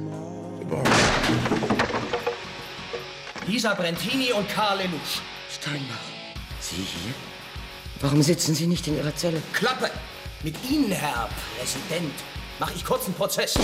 Lisa Brentini und Karl Lelouch. Steinbach. Sie hier? Warum sitzen Sie nicht in Ihrer Zelle? Klappe! Mit Ihnen, Herr Präsident, mache ich kurz einen Prozess.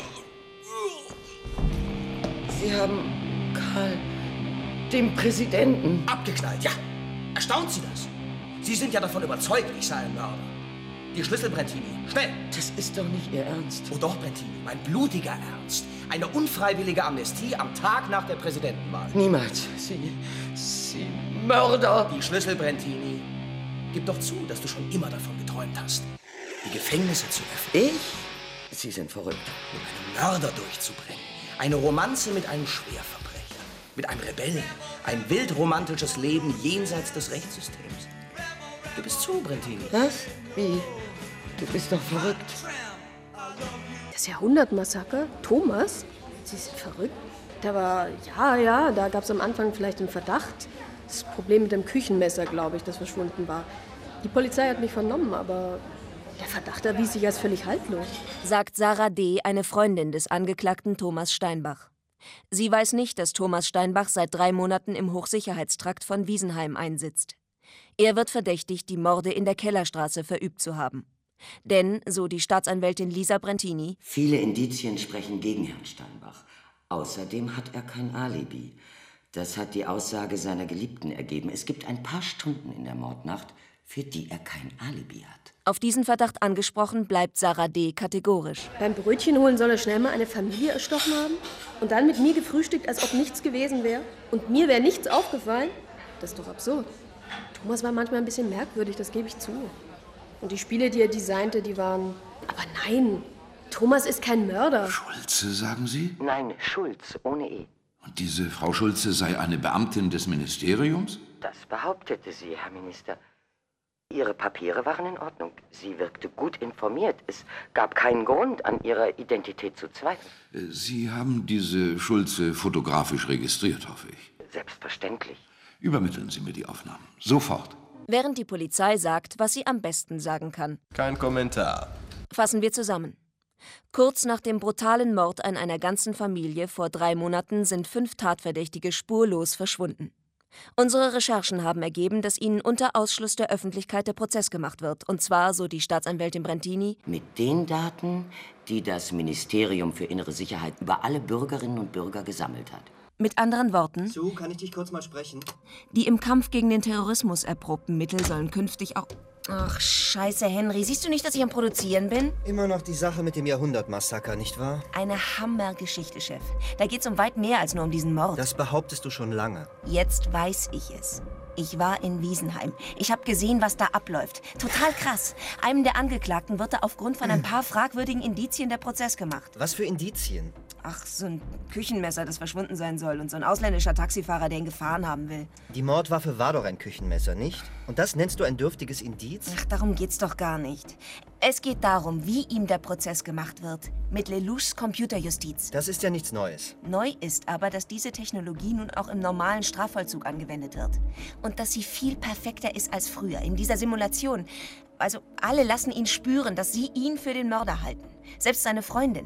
Sie haben Karl, dem Präsidenten... Abgeknallt, ja. Erstaunt Sie das? Sie sind ja davon überzeugt, ich sei ein Mörder. Die Schlüssel, Brentini. Schnell! Das ist doch nicht Ihr Ernst. Oh doch, Brentini. Mein blutiger Ernst. Eine unfreiwillige Amnestie am Tag nach der Präsidentenwahl. Niemals. Sie Mörder! Die Schlüssel, Brentini. Gib doch zu, dass du schon immer davon geträumt hast, die Gefängnisse zu öffnen. Ich? Sie sind verrückt. Um einen Mörder durchzubringen. Eine Romanze mit einem Schwerverbrecher. Mit einem Rebellen. Ein wildromantisches Leben jenseits des Rechtssystems. Gib es zu, Brentini. Was? Wie? Du bist doch verrückt. Das Jahrhundertmassaker? Thomas? Sie sind verrückt? Da war, da gab es am Anfang vielleicht einen Verdacht. Das Problem mit dem Küchenmesser, glaube ich, das verschwunden war. Die Polizei hat mich vernommen, aber der Verdacht erwies sich als völlig haltlos. Sagt Sarah D., eine Freundin des Angeklagten Thomas Steinbach. Sie weiß nicht, dass Thomas Steinbach seit 3 Monaten im Hochsicherheitstrakt von Wiesenheim einsitzt. Er wird verdächtigt, die Morde in der Kellerstraße verübt zu haben. Denn, so die Staatsanwältin Lisa Brentini, viele Indizien sprechen gegen Herrn Steinbach. Außerdem hat er kein Alibi. Das hat die Aussage seiner Geliebten ergeben. Es gibt ein paar Stunden in der Mordnacht, für die er kein Alibi hat. Auf diesen Verdacht angesprochen, bleibt Sarah D. kategorisch. Beim Brötchen holen soll er schnell mal eine Familie erstochen haben? Und dann mit mir gefrühstückt, als ob nichts gewesen wäre? Und mir wäre nichts aufgefallen? Das ist doch absurd. Thomas war manchmal ein bisschen merkwürdig, das gebe ich zu. Und die Spiele, die er designte, die waren... Aber nein, Thomas ist kein Mörder. Schulze, sagen Sie? Nein, Schulz, ohne E. Und diese Frau Schulze sei eine Beamtin des Ministeriums? Das behauptete sie, Herr Minister. Ihre Papiere waren in Ordnung. Sie wirkte gut informiert. Es gab keinen Grund, an Ihrer Identität zu zweifeln. Sie haben diese Schulze fotografisch registriert, hoffe ich. Selbstverständlich. Übermitteln Sie mir die Aufnahmen. Sofort. Während die Polizei sagt, was sie am besten sagen kann. Kein Kommentar. Fassen wir zusammen. Kurz nach dem brutalen Mord an einer ganzen Familie vor 3 Monaten sind 5 Tatverdächtige spurlos verschwunden. Unsere Recherchen haben ergeben, dass ihnen unter Ausschluss der Öffentlichkeit der Prozess gemacht wird. Und zwar, so die Staatsanwältin Brentini, mit den Daten, die das Ministerium für Innere Sicherheit über alle Bürgerinnen und Bürger gesammelt hat. Mit anderen Worten, Sue, kann ich dich kurz mal sprechen? Die im Kampf gegen den Terrorismus erprobten Mittel sollen künftig auch... Ach, scheiße, Henry. Siehst du nicht, dass ich am Produzieren bin? Immer noch die Sache mit dem Jahrhundertmassaker, nicht wahr? Eine Hammergeschichte, Chef. Da geht's um weit mehr als nur um diesen Mord. Das behauptest du schon lange. Jetzt weiß ich es. Ich war in Wiesenheim. Ich habe gesehen, was da abläuft. Total krass. Einem der Angeklagten wird da aufgrund von ein paar fragwürdigen Indizien der Prozess gemacht. Was für Indizien? Ach, so ein Küchenmesser, das verschwunden sein soll. Und so ein ausländischer Taxifahrer, der ihn gefahren haben will. Die Mordwaffe war doch ein Küchenmesser, nicht? Und das nennst du ein dürftiges Indiz? Ach, darum geht's doch gar nicht. Es geht darum, wie ihm der Prozess gemacht wird. Mit Lelouchs Computerjustiz. Das ist ja nichts Neues. Neu ist aber, dass diese Technologie nun auch im normalen Strafvollzug angewendet wird. Und dass sie viel perfekter ist als früher, in dieser Simulation. Also alle lassen ihn spüren, dass sie ihn für den Mörder halten. Selbst seine Freundin,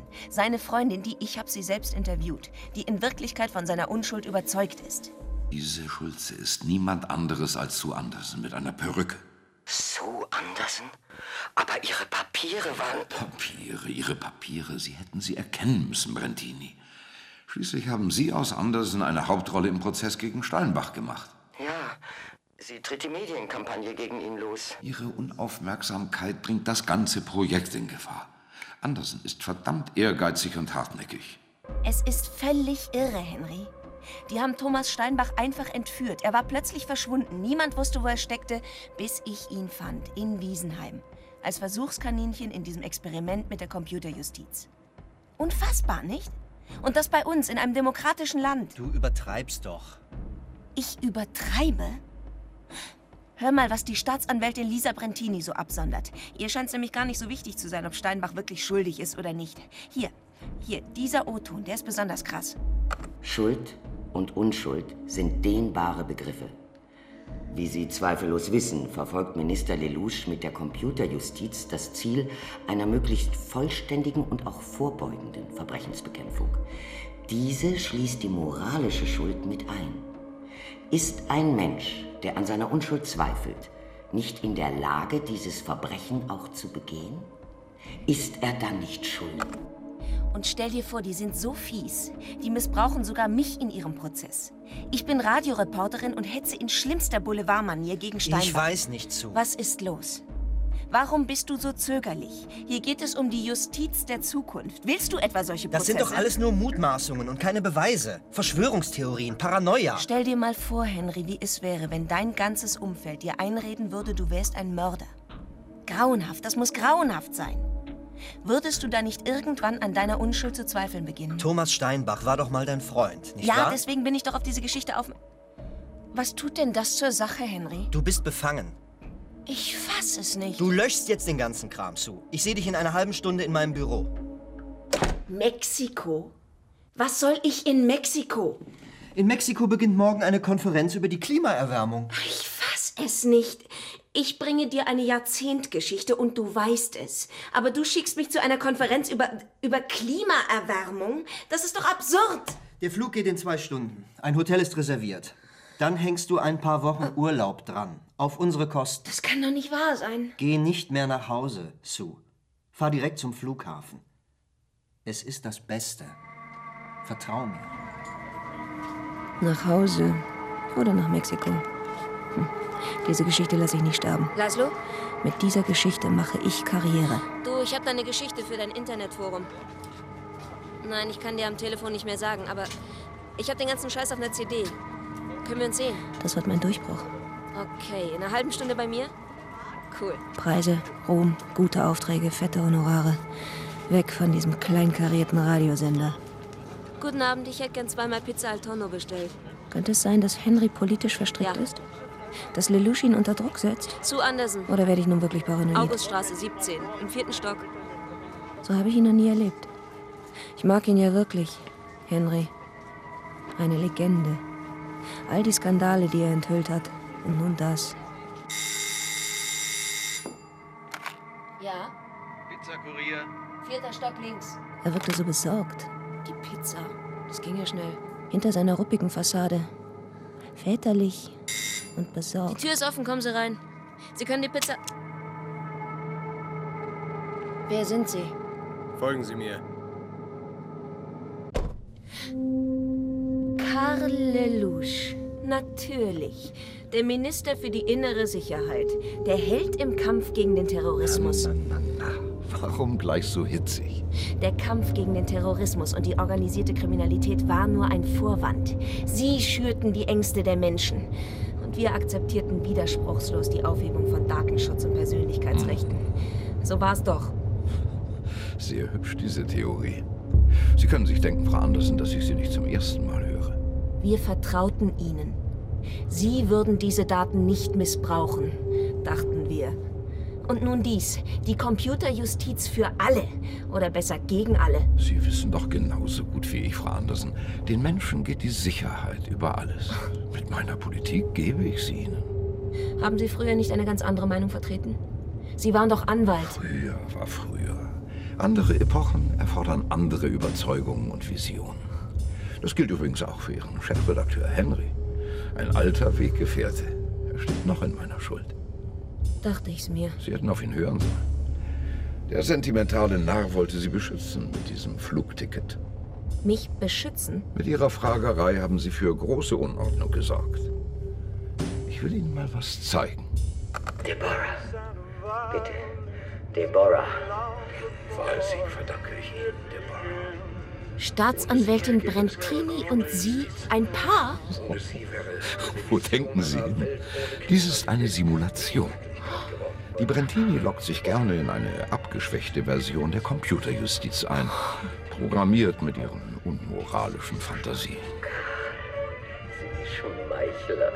ich habe sie selbst interviewt, die in Wirklichkeit von seiner Unschuld überzeugt ist. Diese Schulze ist niemand anderes als Sue Anderson mit einer Perücke. Sue Anderson? Aber Ihre Papiere waren... Ihre Papiere, Sie hätten sie erkennen müssen, Brentini. Schließlich haben Sie aus Anderson eine Hauptrolle im Prozess gegen Steinbach gemacht. Ja, sie tritt die Medienkampagne gegen ihn los. Ihre Unaufmerksamkeit bringt das ganze Projekt in Gefahr. Anderson ist verdammt ehrgeizig und hartnäckig. Es ist völlig irre, Henry. Die haben Thomas Steinbach einfach entführt. Er war plötzlich verschwunden. Niemand wusste, wo er steckte, bis ich ihn fand, in Wiesenheim. Als Versuchskaninchen in diesem Experiment mit der Computerjustiz. Unfassbar, nicht? Und das bei uns, in einem demokratischen Land. Du übertreibst doch. Ich übertreibe? Hör mal, was die Staatsanwältin Lisa Brentini so absondert. Ihr scheint es nämlich gar nicht so wichtig zu sein, ob Steinbach wirklich schuldig ist oder nicht. Hier, dieser O-Ton, der ist besonders krass. Schuld und Unschuld sind dehnbare Begriffe. Wie Sie zweifellos wissen, verfolgt Minister Lelouch mit der Computerjustiz das Ziel einer möglichst vollständigen und auch vorbeugenden Verbrechensbekämpfung. Diese schließt die moralische Schuld mit ein. Ist ein Mensch, der an seiner Unschuld zweifelt, nicht in der Lage, dieses Verbrechen auch zu begehen? Ist er dann nicht schuldig? Und stell dir vor, die sind so fies. Die missbrauchen sogar mich in ihrem Prozess. Ich bin Radioreporterin und hetze in schlimmster Boulevardmanier gegen Steinbach. Ich weiß nicht, Sue. Was ist los? Warum bist du so zögerlich? Hier geht es um die Justiz der Zukunft. Willst du etwa solche Prozesse? Das sind doch alles nur Mutmaßungen und keine Beweise. Verschwörungstheorien, Paranoia. Stell dir mal vor, Henry, wie es wäre, wenn dein ganzes Umfeld dir einreden würde, du wärst ein Mörder. Grauenhaft, das muss grauenhaft sein. Würdest du da nicht irgendwann an deiner Unschuld zu zweifeln beginnen? Thomas Steinbach war doch mal dein Freund, nicht wahr? Ja, deswegen bin ich doch auf diese Geschichte auf... Was tut denn das zur Sache, Henry? Du bist befangen. Ich fass es nicht. Du löschst jetzt den ganzen Kram, Sue. Ich sehe dich in einer halben Stunde in meinem Büro. Mexiko? Was soll ich in Mexiko? In Mexiko beginnt morgen eine Konferenz über die Klimaerwärmung. Ich fass es nicht. Ich bringe dir eine Jahrzehntgeschichte und du weißt es. Aber du schickst mich zu einer Konferenz über Klimaerwärmung? Das ist doch absurd. Der Flug geht in 2 Stunden. Ein Hotel ist reserviert. Dann hängst du ein paar Wochen Urlaub dran. Auf unsere Kosten. Das kann doch nicht wahr sein. Geh nicht mehr nach Hause, Sue. Fahr direkt zum Flughafen. Es ist das Beste. Vertrau mir. Nach Hause oder nach Mexiko? Diese Geschichte lasse ich nicht sterben. Laszlo? Mit dieser Geschichte mache ich Karriere. Du, ich habe da eine Geschichte für dein Internetforum. Nein, ich kann dir am Telefon nicht mehr sagen, aber ich habe den ganzen Scheiß auf einer CD. Können wir uns sehen? Das wird mein Durchbruch. Okay, in einer halben Stunde bei mir? Cool. Preise, Ruhm, gute Aufträge, fette Honorare. Weg von diesem kleinkarierten Radiosender. Guten Abend, ich hätte gern 2-mal Pizza al Tonno bestellt. Könnte es sein, dass Henry politisch verstrickt ist? Dass Lelouch ihn unter Druck setzt? Sue Anderson. Oder werde ich nun wirklich paranoid? Auguststraße 17, im 4. Stock. So habe ich ihn noch nie erlebt. Ich mag ihn ja wirklich, Henry. Eine Legende. All die Skandale, die er enthüllt hat. Und nun das. Ja? Pizzakurier. 4. Stock links. Er wirkte so besorgt. Die Pizza. Das ging ja schnell. Hinter seiner ruppigen Fassade. Väterlich und besorgt. Die Tür ist offen, kommen Sie rein. Sie können die Pizza... Wer sind Sie? Folgen Sie mir. Karl Lelouch. Natürlich. Der Minister für die innere Sicherheit. Der Held im Kampf gegen den Terrorismus. Warum gleich so hitzig? Der Kampf gegen den Terrorismus und die organisierte Kriminalität war nur ein Vorwand. Sie schürten die Ängste der Menschen. Und wir akzeptierten widerspruchslos die Aufhebung von Datenschutz und Persönlichkeitsrechten. So war's doch. Sehr hübsch, diese Theorie. Sie können sich denken, Frau Anderson, dass ich sie nicht zum ersten Mal höre. Wir vertrauten ihnen. Sie würden diese Daten nicht missbrauchen, dachten wir. Und nun dies, die Computerjustiz für alle, oder besser gegen alle. Sie wissen doch genauso gut wie ich, Frau Anderson, den Menschen geht die Sicherheit über alles. Mit meiner Politik gebe ich sie ihnen. Haben Sie früher nicht eine ganz andere Meinung vertreten? Sie waren doch Anwalt. Früher war früher. Andere Epochen erfordern andere Überzeugungen und Visionen. Das gilt übrigens auch für Ihren Chefredakteur Henry. Ein alter Weggefährte. Er steht noch in meiner Schuld. Dachte ich's mir. Sie hätten auf ihn hören sollen. Der sentimentale Narr wollte Sie beschützen mit diesem Flugticket. Mich beschützen? Mit Ihrer Fragerei haben Sie für große Unordnung gesorgt. Ich will Ihnen mal was zeigen. Deborah. Bitte. Deborah. Vor Sie verdanke ich Ihnen, Deborah. Staatsanwältin Brentini und Sie ein Paar? Ohne Sie wäre es. Wo denken Sie hin? Dies ist eine Simulation. Die Brentini lockt sich gerne in eine abgeschwächte Version der Computerjustiz ein, programmiert mit ihren unmoralischen Fantasien. Sie Schmeichler.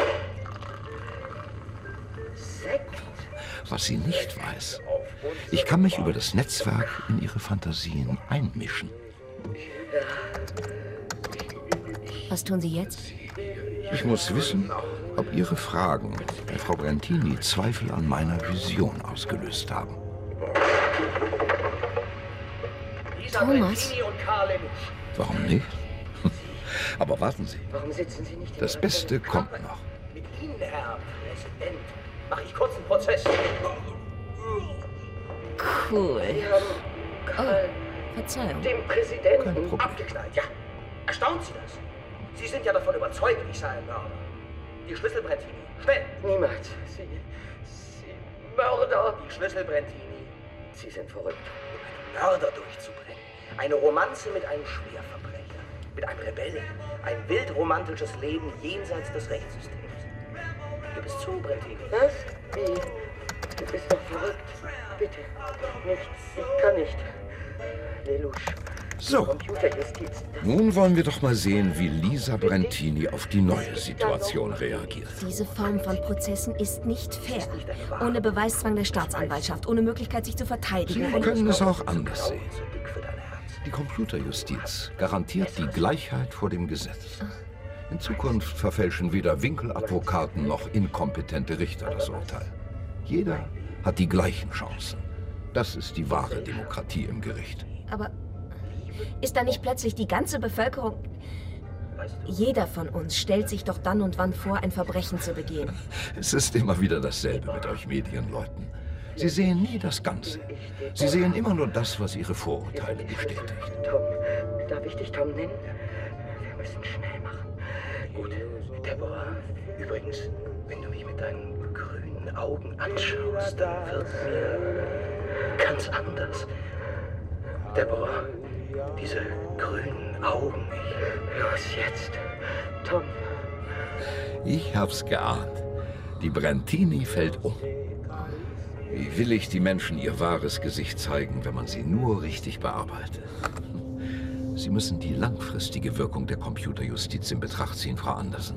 Sekt. Was sie nicht weiß, ich kann mich über das Netzwerk in ihre Fantasien einmischen. Was tun Sie jetzt? Ich muss wissen, ob Ihre Fragen bei Frau Brentini Zweifel an meiner Vision ausgelöst haben. Thomas? Warum nicht? Aber warten Sie. Warum sitzen Sie nicht? Das Beste kommt noch. Mit Ihnen, Herr Präsident, mache ich kurz einen Prozess. Cool. Sie haben Karl, Verzeihung. dem Kein Präsidenten, Problem. Abgeknallt, ja. Erstaunt Sie das? Sie sind ja davon überzeugt, ich sei ein Mörder. Die Schlüssel, Brentini. Schnell! niemals. Sie Mörder. Die Schlüssel, Brentini. Sie sind verrückt. Um einen Mörder durchzubringen. Eine Romanze mit einem Schwerverbrecher. Mit einem Rebellen. Ein wildromantisches Leben jenseits des Rechtssystems. Gib es zu, Brentini. Was? Wie? Du bist doch verrückt. Bitte. Nicht. Ich kann nicht. Lelouch. So, Computerjustiz. nun wollen wir doch mal sehen, wie Lisa Brentini auf die neue Situation reagiert. Diese Form von Prozessen ist nicht fair. Ohne Beweiszwang der Staatsanwaltschaft, ohne Möglichkeit, sich zu verteidigen. Sie können es auch anders sehen. Die Computerjustiz garantiert die Gleichheit vor dem Gesetz. In Zukunft verfälschen weder Winkeladvokaten noch inkompetente Richter das Urteil. Jeder hat die gleichen Chancen. Das ist die wahre Demokratie im Gericht. Aber ist da nicht plötzlich die ganze Bevölkerung... Jeder von uns stellt sich doch dann und wann vor, ein Verbrechen zu begehen. Es ist immer wieder dasselbe mit euch Medienleuten. Sie sehen nie das Ganze. Sie sehen immer nur das, was ihre Vorurteile bestätigt. Tom, darf ich dich Tom nennen? Wir müssen schnell machen. Gut, Deborah. Übrigens, wenn du mich mit deinen grünen Augen anschaust, dann wird mir ganz anders. Deborah, diese grünen Augen. Los jetzt. Tom. Ich hab's geahnt. Die Brentini fällt um. Wie willig die Menschen ihr wahres Gesicht zeigen, wenn man sie nur richtig bearbeitet. Sie müssen die langfristige Wirkung der Computerjustiz in Betracht ziehen, Frau Anderson.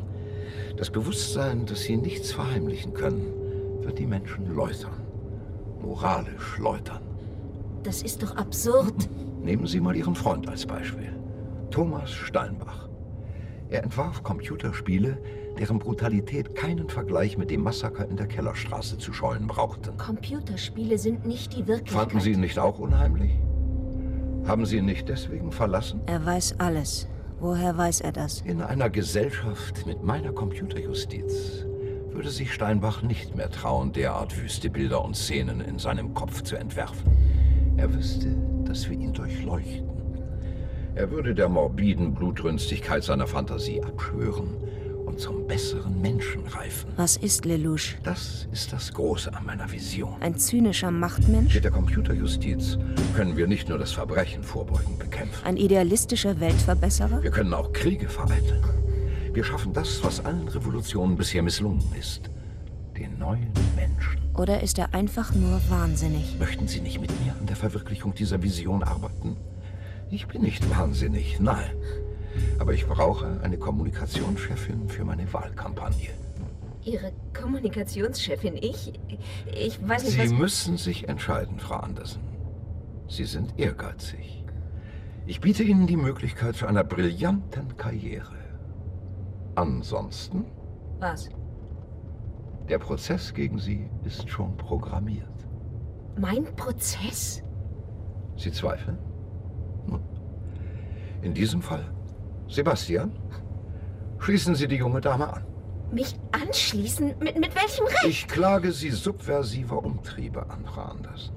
Das Bewusstsein, dass sie nichts verheimlichen können, wird die Menschen läutern. Moralisch läutern. Das ist doch absurd. Nehmen Sie mal Ihren Freund als Beispiel. Thomas Steinbach. Er entwarf Computerspiele, deren Brutalität keinen Vergleich mit dem Massaker in der Kellerstraße zu scheuen brauchten. Computerspiele sind nicht die Wirklichkeit. Fanden Sie ihn nicht auch unheimlich? Haben Sie ihn nicht deswegen verlassen? Er weiß alles. Woher weiß er das? In einer Gesellschaft mit meiner Computerjustiz würde sich Steinbach nicht mehr trauen, derart wüste Bilder und Szenen in seinem Kopf zu entwerfen. Er wüsste, dass wir ihn durchleuchten. Er würde der morbiden Blutrünstigkeit seiner Fantasie abschwören und zum besseren Menschen reifen. Was ist Lelouch? Das ist das Große an meiner Vision. Ein zynischer Machtmensch? Mit der Computerjustiz können wir nicht nur das Verbrechen vorbeugend bekämpfen. Ein idealistischer Weltverbesserer? Wir können auch Kriege vereiteln. Wir schaffen das, was allen Revolutionen bisher misslungen ist. Den neuen Menschen. Oder ist er einfach nur wahnsinnig? Möchten Sie nicht mit mir an der Verwirklichung dieser Vision arbeiten? Ich bin nicht wahnsinnig, nein. Aber ich brauche eine Kommunikationschefin für meine Wahlkampagne. Ihre Kommunikationschefin? Ich weiß nicht, Sie müssen sich entscheiden, Frau Andersen. Sie sind ehrgeizig. Ich biete Ihnen die Möglichkeit zu einer brillanten Karriere. Ansonsten? Was? Der Prozess gegen Sie ist schon programmiert. Mein Prozess? Sie zweifeln? Nun, in diesem Fall, Sebastian, schließen Sie die junge Dame an. Mich anschließen? Mit welchem Recht? Ich klage Sie subversiver Umtriebe an, Frau Andersen.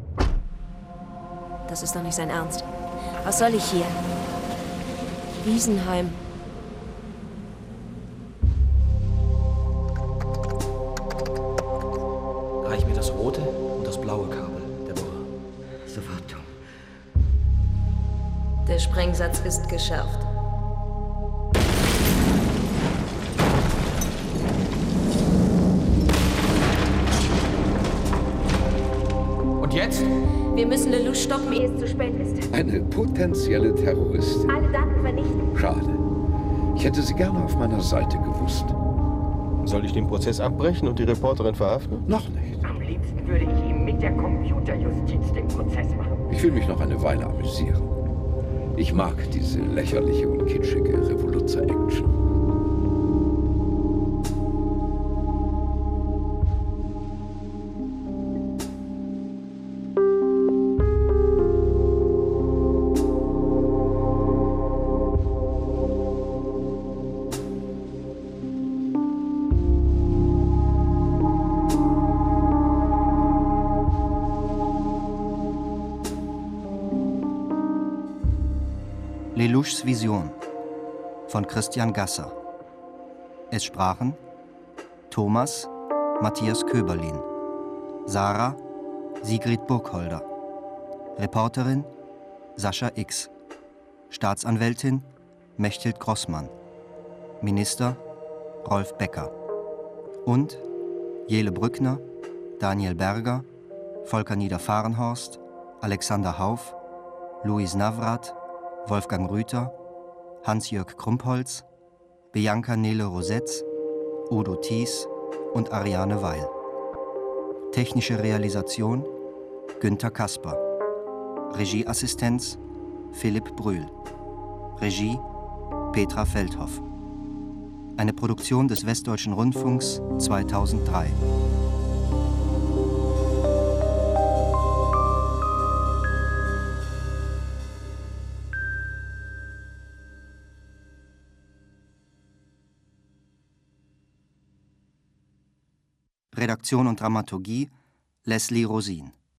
Das ist doch nicht sein Ernst. Was soll ich hier? Wiesenheim. Reich mir das rote und das blaue Kabel, Deborah. Sofort, Tom. Der Sprengsatz ist geschärft. Und jetzt? Wir müssen Lelouch stoppen, ehe es zu spät ist. Eine potenzielle Terroristin. Alle Daten vernichten. Schade. Ich hätte sie gerne auf meiner Seite gewusst. Soll ich den Prozess abbrechen und die Reporterin verhaften? Noch nicht. Am liebsten würde ich ihm mit der Computerjustiz den Prozess machen. Ich will mich noch eine Weile amüsieren. Ich mag diese lächerliche und kitschige Revoluzzer-Action. Lelouchs Vision von Christian Gasser. Es sprachen Thomas Matthias Köberlin, Sarah Sigrid Burkholder, Reporterin Sascha X, Staatsanwältin Mechthild Grossmann, Minister Rolf Becker und Jele Brückner, Daniel Berger, Volker Niederfahrenhorst, Alexander Hauff, Louis Navrat, Wolfgang Rüther, Hans-Jörg Krumpholz, Bianca Nele Rosetz, Udo Thies und Ariane Weil. Technische Realisation Günther Kasper. Regieassistenz Philipp Brühl. Regie Petra Feldhoff. Eine Produktion des Westdeutschen Rundfunks 2003. Redaktion und Dramaturgie Leslie Rosin.